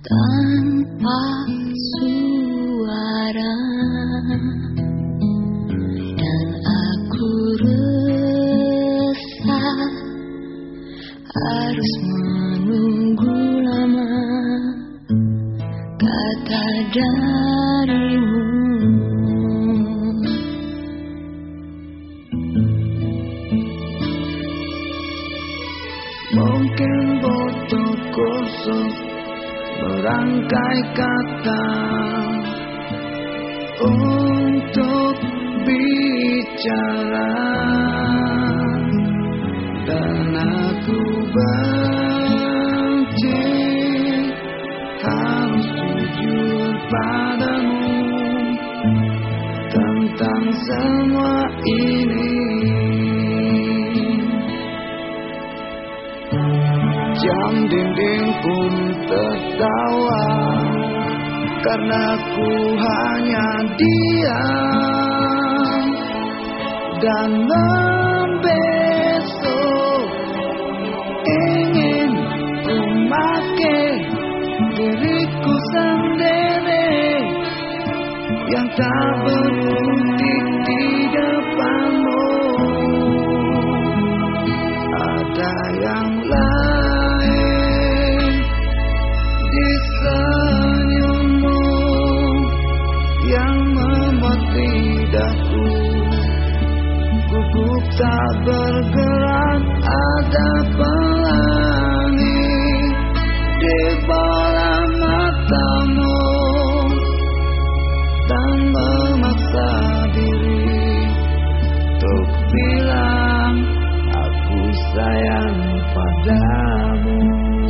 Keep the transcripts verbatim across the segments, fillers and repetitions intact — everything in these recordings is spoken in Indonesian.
tanpa suara, dan aku resah harus menunggu lama kata darimu. Mungkin botol kosong merangkai kata untuk bicara, dan aku benci harus jujur padamu tentang semua ini. Jam dinding pun tertawa karena ku hanya diam dan membesok. Ingin ku make diriku sendiri yang tak berkutik di depanmu. Ada yang lain di senyummu yang membuat lidahku gugup tak bergerak. Ada pelangi di bola matamu dan memaksa diri untuk bilang aku sayang padamu.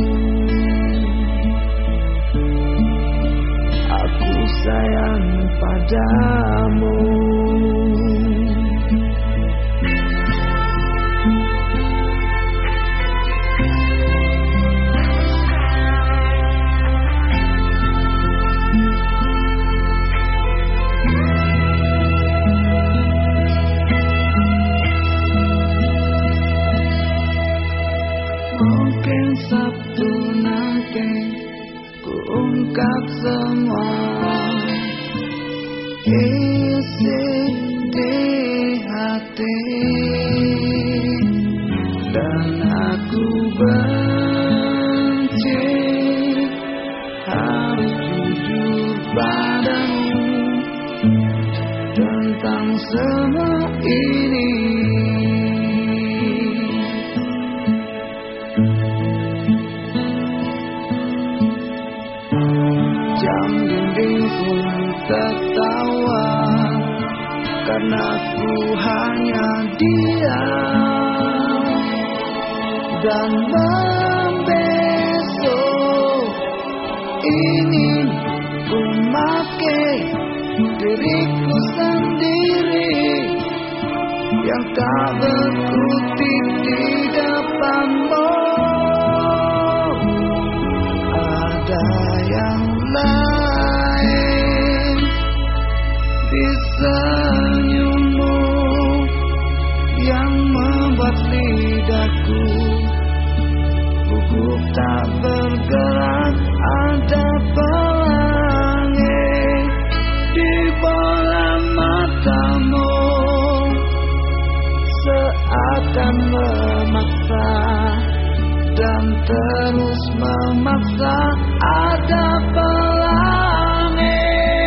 Aku sayang padamu. Mungkin Sabtu nanti ku ungkap semua isi di hati, dan aku benci harus jujur padamu tentang semua ini. Jam dinding pun tertawa karena ku hanya diam dan membesok. Ingin ku make diriku sendiri yang tak berkutik di depanmu. Ada yang lain di senyummu yang membuat lidahku gugup tak bergerak. Ada pelangi di bola matamu seakan memaksa dan terus memaksa. Ada pelangi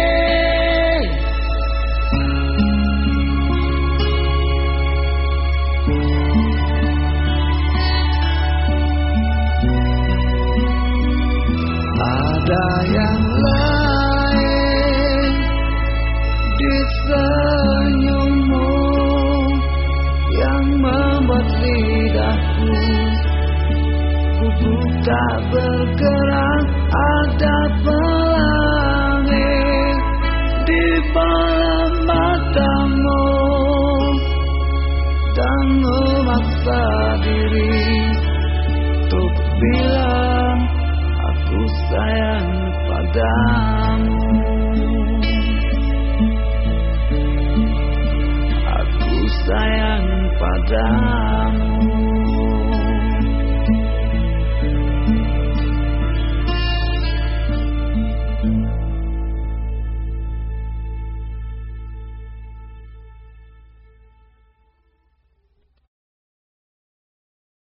ada yang lain di senyummu yang membuat lidahku gugup tak bergerak. Ada pelangi di bola matamu dan memaksa diri untuk bilang aku sayang padamu. Aku sayang padamu.